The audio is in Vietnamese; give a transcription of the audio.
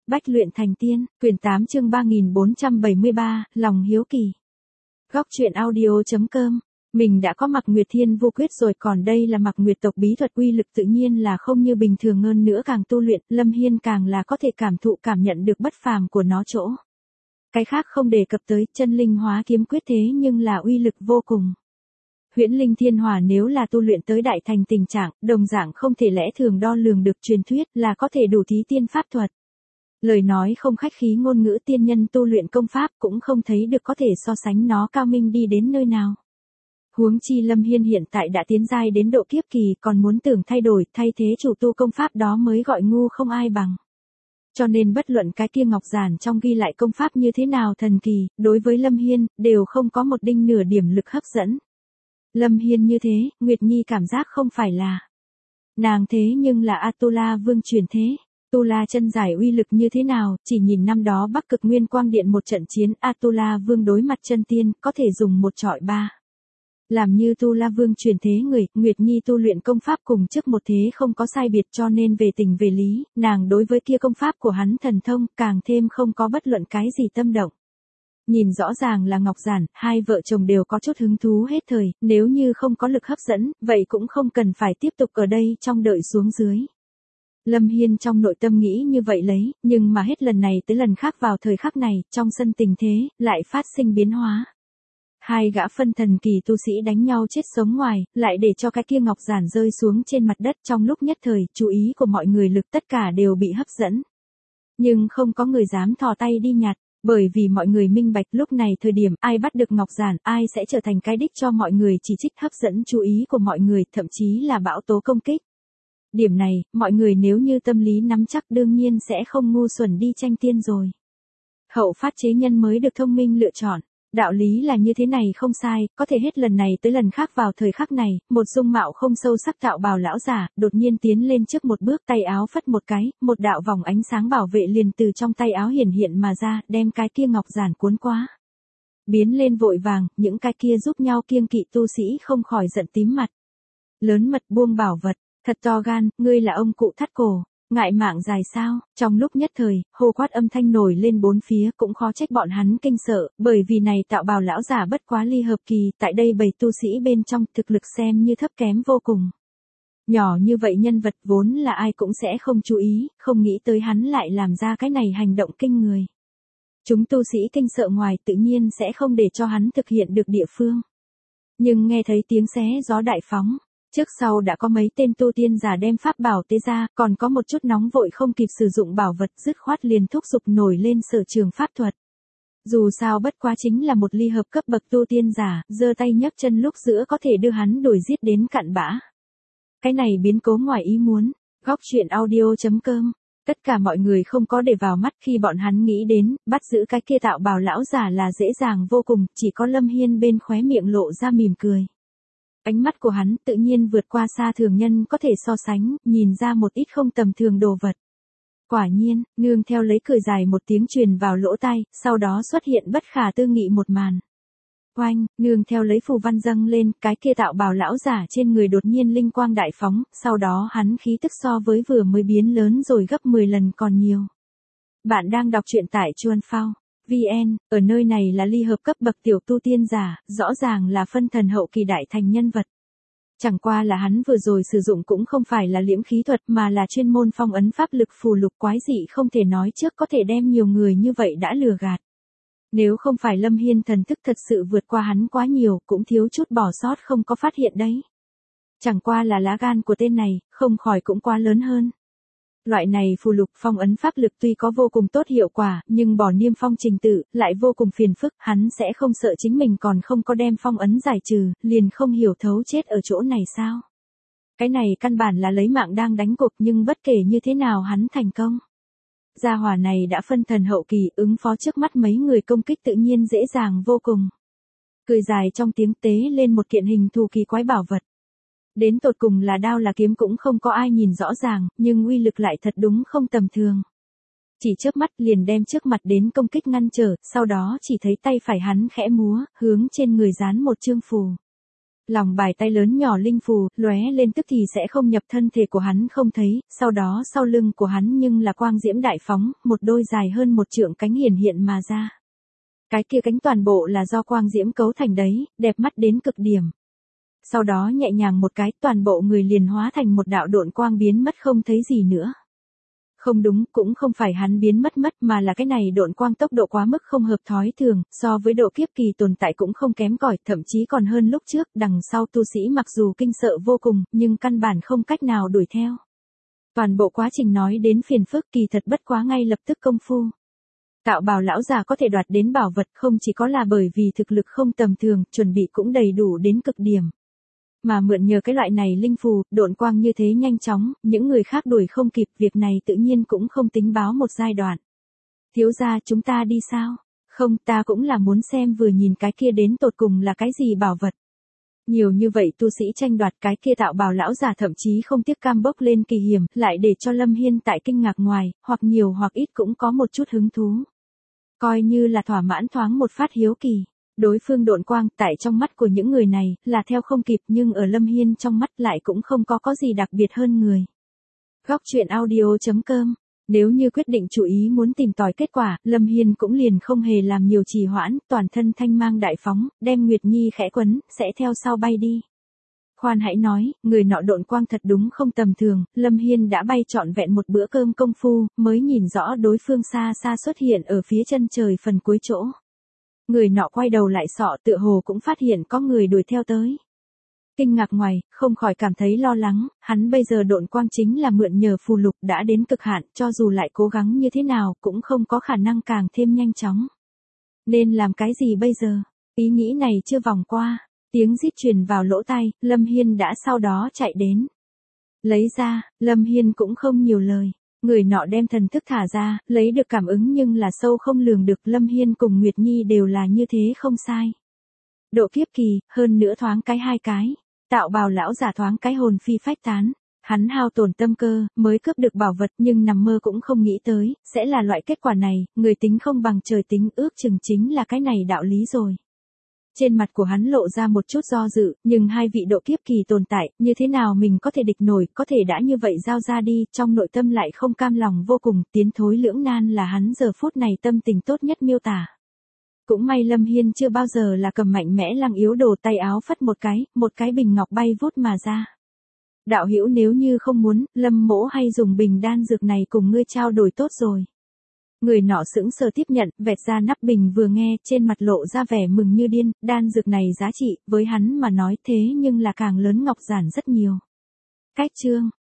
Bách luyện thành tiên, quyển 8 chương 3473, lòng hiếu kỳ. Góc truyện audio.com. Mình đã có Mặc Nguyệt Thiên Vô Quyết rồi, còn đây là Mặc Nguyệt tộc bí thuật, uy lực tự nhiên là không như bình thường, hơn nữa càng tu luyện, Lâm Hiên càng là có thể cảm nhận được bất phàm của nó chỗ. Cái khác không đề cập tới, chân linh hóa kiếm quyết thế nhưng là uy lực vô cùng. Huyễn linh thiên hỏa nếu là tu luyện tới đại thành tình trạng, đồng dạng không thể lẽ thường đo lường được, truyền thuyết là có thể đủ thí tiên pháp thuật. Lời nói không khách khí, ngôn ngữ tiên nhân tu luyện công pháp cũng không thấy được có thể so sánh nó cao minh đi đến nơi nào. Huống chi Lâm Hiên hiện tại đã tiến giai đến độ kiếp kỳ, còn muốn tưởng thay đổi, thay thế chủ tu công pháp đó mới gọi ngu không ai bằng. Cho nên bất luận cái kia ngọc giản trong ghi lại công pháp như thế nào thần kỳ, đối với Lâm Hiên, đều không có một đinh nửa điểm lực hấp dẫn. Lâm Hiên như thế, Nguyệt Nhi cảm giác không phải là. Nàng thế nhưng là Atula Vương truyền thế. Atula chân giải uy lực như thế nào, chỉ nhìn năm đó Bắc Cực Nguyên Quang Điện một trận chiến, Atula Vương đối mặt chân tiên, có thể dùng một trọi ba. Làm như Atula Vương truyền thế người, Nguyệt Nhi tu luyện công pháp cùng trước một thế không có sai biệt, cho nên về tình về lý, nàng đối với kia công pháp của hắn thần thông, càng thêm không có bất luận cái gì tâm động. Nhìn rõ ràng là ngọc giản, hai vợ chồng đều có chút hứng thú hết thời, nếu như không có lực hấp dẫn, vậy cũng không cần phải tiếp tục ở đây trong đợi xuống dưới. Lâm Hiên trong nội tâm nghĩ như vậy lấy, nhưng mà hết lần này tới lần khác vào thời khắc này, trong sân tình thế, lại phát sinh biến hóa. Hai gã phân thần kỳ tu sĩ đánh nhau chết sống ngoài, lại để cho cái kia ngọc giản rơi xuống trên mặt đất, trong lúc nhất thời, chú ý của mọi người lực tất cả đều bị hấp dẫn. Nhưng không có người dám thò tay đi nhặt. Bởi vì mọi người minh bạch lúc này thời điểm ai bắt được ngọc giản, ai sẽ trở thành cái đích cho mọi người chỉ trích, hấp dẫn chú ý của mọi người, thậm chí là bão tố công kích. Điểm này, mọi người nếu như tâm lý nắm chắc đương nhiên sẽ không ngu xuẩn đi tranh tiên rồi. Hậu phát chế nhân mới được thông minh lựa chọn. Đạo lý là như thế này không sai, có thể hết lần này tới lần khác vào thời khắc này, một dung mạo không sâu sắc tạo bào lão giả, đột nhiên tiến lên trước một bước, tay áo phất một cái, một đạo vòng ánh sáng bảo vệ liền từ trong tay áo hiển hiện mà ra, đem cái kia ngọc giản cuốn quá. Biến lên vội vàng, những cái kia giúp nhau kiêng kỵ tu sĩ không khỏi giận tím mặt. Lớn mật buông bảo vật, thật to gan, ngươi là ông cụ thắt cổ. Ngại mạng dài sao, trong lúc nhất thời, hô quát âm thanh nổi lên bốn phía, cũng khó trách bọn hắn kinh sợ, bởi vì này tạo bào lão giả bất quá ly hợp kỳ, tại đây bầy tu sĩ bên trong, thực lực xem như thấp kém vô cùng. Nhỏ như vậy nhân vật vốn là ai cũng sẽ không chú ý, không nghĩ tới hắn lại làm ra cái này hành động kinh người. Chúng tu sĩ kinh sợ ngoài tự nhiên sẽ không để cho hắn thực hiện được địa phương. Nhưng nghe thấy tiếng xé gió đại phóng. Trước sau đã có mấy tên tu tiên giả đem pháp bảo tế ra, còn có một chút nóng vội không kịp sử dụng bảo vật, dứt khoát liền thúc giục nổi lên sở trường pháp thuật. Dù sao bất quá chính là một ly hợp cấp bậc tu tiên giả, giơ tay nhấc chân lúc giữa có thể đưa hắn đuổi giết đến cặn bã. Cái này biến cố ngoài ý muốn. Góc truyện audio.com. Tất cả mọi người không có để vào mắt khi bọn hắn nghĩ đến, bắt giữ cái kia tạo bào lão giả là dễ dàng vô cùng, chỉ có Lâm Hiên bên khóe miệng lộ ra mỉm cười. Ánh mắt của hắn tự nhiên vượt qua xa thường nhân có thể so sánh, nhìn ra một ít không tầm thường đồ vật. Quả nhiên, nương theo lấy cười dài một tiếng truyền vào lỗ tai, sau đó xuất hiện bất khả tư nghị một màn. Oanh, nương theo lấy phù văn dâng lên, cái kia tạo bào lão giả trên người đột nhiên linh quang đại phóng, sau đó hắn khí tức so với vừa mới biến lớn rồi gấp 10 lần còn nhiều. Bạn đang đọc truyện tại Chuan Phao. VN, ở nơi này là ly hợp cấp bậc tiểu tu tiên giả, rõ ràng là phân thần hậu kỳ đại thành nhân vật. Chẳng qua là hắn vừa rồi sử dụng cũng không phải là liễm khí thuật mà là chuyên môn phong ấn pháp lực phù lục quái dị không thể nói trước có thể đem nhiều người như vậy đã lừa gạt. Nếu không phải Lâm Hiên thần thức thật sự vượt qua hắn quá nhiều, cũng thiếu chút bỏ sót không có phát hiện đấy. Chẳng qua là lá gan của tên này, không khỏi cũng quá lớn hơn. Loại này phù lục phong ấn pháp lực tuy có vô cùng tốt hiệu quả, nhưng bỏ niêm phong trình tự, lại vô cùng phiền phức, hắn sẽ không sợ chính mình còn không có đem phong ấn giải trừ, liền không hiểu thấu chết ở chỗ này sao. Cái này căn bản là lấy mạng đang đánh cuộc, nhưng bất kể như thế nào hắn thành công. Gia hỏa này đã phân thần hậu kỳ, ứng phó trước mắt mấy người công kích tự nhiên dễ dàng vô cùng. Cười dài trong tiếng tế lên một kiện hình thù kỳ quái bảo vật. Đến tột cùng là đao là kiếm cũng không có ai nhìn rõ ràng, nhưng uy lực lại thật đúng không tầm thường. Chỉ chớp mắt liền đem trước mặt đến công kích ngăn trở, sau đó chỉ thấy tay phải hắn khẽ múa, hướng trên người dán một chương phù. Lòng bài tay lớn nhỏ linh phù, lóe lên tức thì sẽ không nhập thân thể của hắn không thấy, sau đó sau lưng của hắn nhưng là quang diễm đại phóng, một đôi dài hơn một trượng cánh hiển hiện mà ra. Cái kia cánh toàn bộ là do quang diễm cấu thành đấy, đẹp mắt đến cực điểm. Sau đó nhẹ nhàng một cái, toàn bộ người liền hóa thành một đạo độn quang biến mất không thấy gì nữa. Không đúng, cũng không phải hắn biến mất mà là cái này độn quang tốc độ quá mức không hợp thói thường, so với độ kiếp kỳ tồn tại cũng không kém cỏi, thậm chí còn hơn lúc trước, đằng sau tu sĩ mặc dù kinh sợ vô cùng, nhưng căn bản không cách nào đuổi theo. Toàn bộ quá trình nói đến phiền phức kỳ thật bất quá ngay lập tức công phu. Tạo bào lão già có thể đoạt đến bảo vật không chỉ có là bởi vì thực lực không tầm thường, chuẩn bị cũng đầy đủ đến cực điểm. Mà mượn nhờ cái loại này linh phù, độn quang như thế nhanh chóng, những người khác đuổi không kịp, việc này tự nhiên cũng không tính báo một giai đoạn. Thiếu gia chúng ta đi sao? Không, ta cũng là muốn xem vừa nhìn cái kia đến tột cùng là cái gì bảo vật. Nhiều như vậy tu sĩ tranh đoạt cái kia tạo bào lão già thậm chí không tiếc cam bốc lên kỳ hiểm, lại để cho Lâm Hiên tại kinh ngạc ngoài, hoặc nhiều hoặc ít cũng có một chút hứng thú. Coi như là thỏa mãn thoáng một phát hiếu kỳ. Đối phương độn quang tại trong mắt của những người này là theo không kịp nhưng ở Lâm Hiên trong mắt lại cũng không có gì đặc biệt hơn người. Góc truyện audio.com. Nếu như quyết định chú ý muốn tìm tòi kết quả, Lâm Hiên cũng liền không hề làm nhiều trì hoãn, toàn thân thanh mang đại phóng, đem Nguyệt Nhi khẽ quấn, sẽ theo sau bay đi. Khoan hãy nói, người nọ độn quang thật đúng không tầm thường, Lâm Hiên đã bay trọn vẹn một bữa cơm công phu, mới nhìn rõ đối phương xa xa xuất hiện ở phía chân trời phần cuối chỗ. Người nọ quay đầu lại sọ tựa hồ cũng phát hiện có người đuổi theo tới. Kinh ngạc ngoài, không khỏi cảm thấy lo lắng, hắn bây giờ độn quang chính là mượn nhờ phù lục đã đến cực hạn, cho dù lại cố gắng như thế nào cũng không có khả năng càng thêm nhanh chóng. Nên làm cái gì bây giờ? Ý nghĩ này chưa vòng qua, tiếng rít truyền vào lỗ tai, Lâm Hiên đã sau đó chạy đến. Lấy ra, Lâm Hiên cũng không nhiều lời. Người nọ đem thần thức thả ra, lấy được cảm ứng nhưng là sâu không lường được, Lâm Hiên cùng Nguyệt Nhi đều là như thế không sai. Độ kiếp kỳ, hơn nữa thoáng cái hai cái, tạo bào lão giả thoáng cái hồn phi phách tán. Hắn hao tổn tâm cơ, mới cướp được bảo vật nhưng nằm mơ cũng không nghĩ tới, sẽ là loại kết quả này, người tính không bằng trời tính, ước chừng chính là cái này đạo lý rồi. Trên mặt của hắn lộ ra một chút do dự, nhưng hai vị độ kiếp kỳ tồn tại, như thế nào mình có thể địch nổi, có thể đã như vậy giao ra đi, trong nội tâm lại không cam lòng vô cùng, tiến thối lưỡng nan là hắn giờ phút này tâm tình tốt nhất miêu tả. Cũng may Lâm Hiên chưa bao giờ là cầm mạnh mẽ lăng yếu đồ, tay áo phất một cái bình ngọc bay vút mà ra. Đạo hữu nếu như không muốn, Lâm mỗ hay dùng bình đan dược này cùng ngươi trao đổi tốt rồi. Người nọ sững sờ tiếp nhận, vẹt ra nắp bình vừa nghe, trên mặt lộ ra vẻ mừng như điên, đan dược này giá trị, với hắn mà nói thế nhưng là càng lớn ngọc giản rất nhiều. Cách chương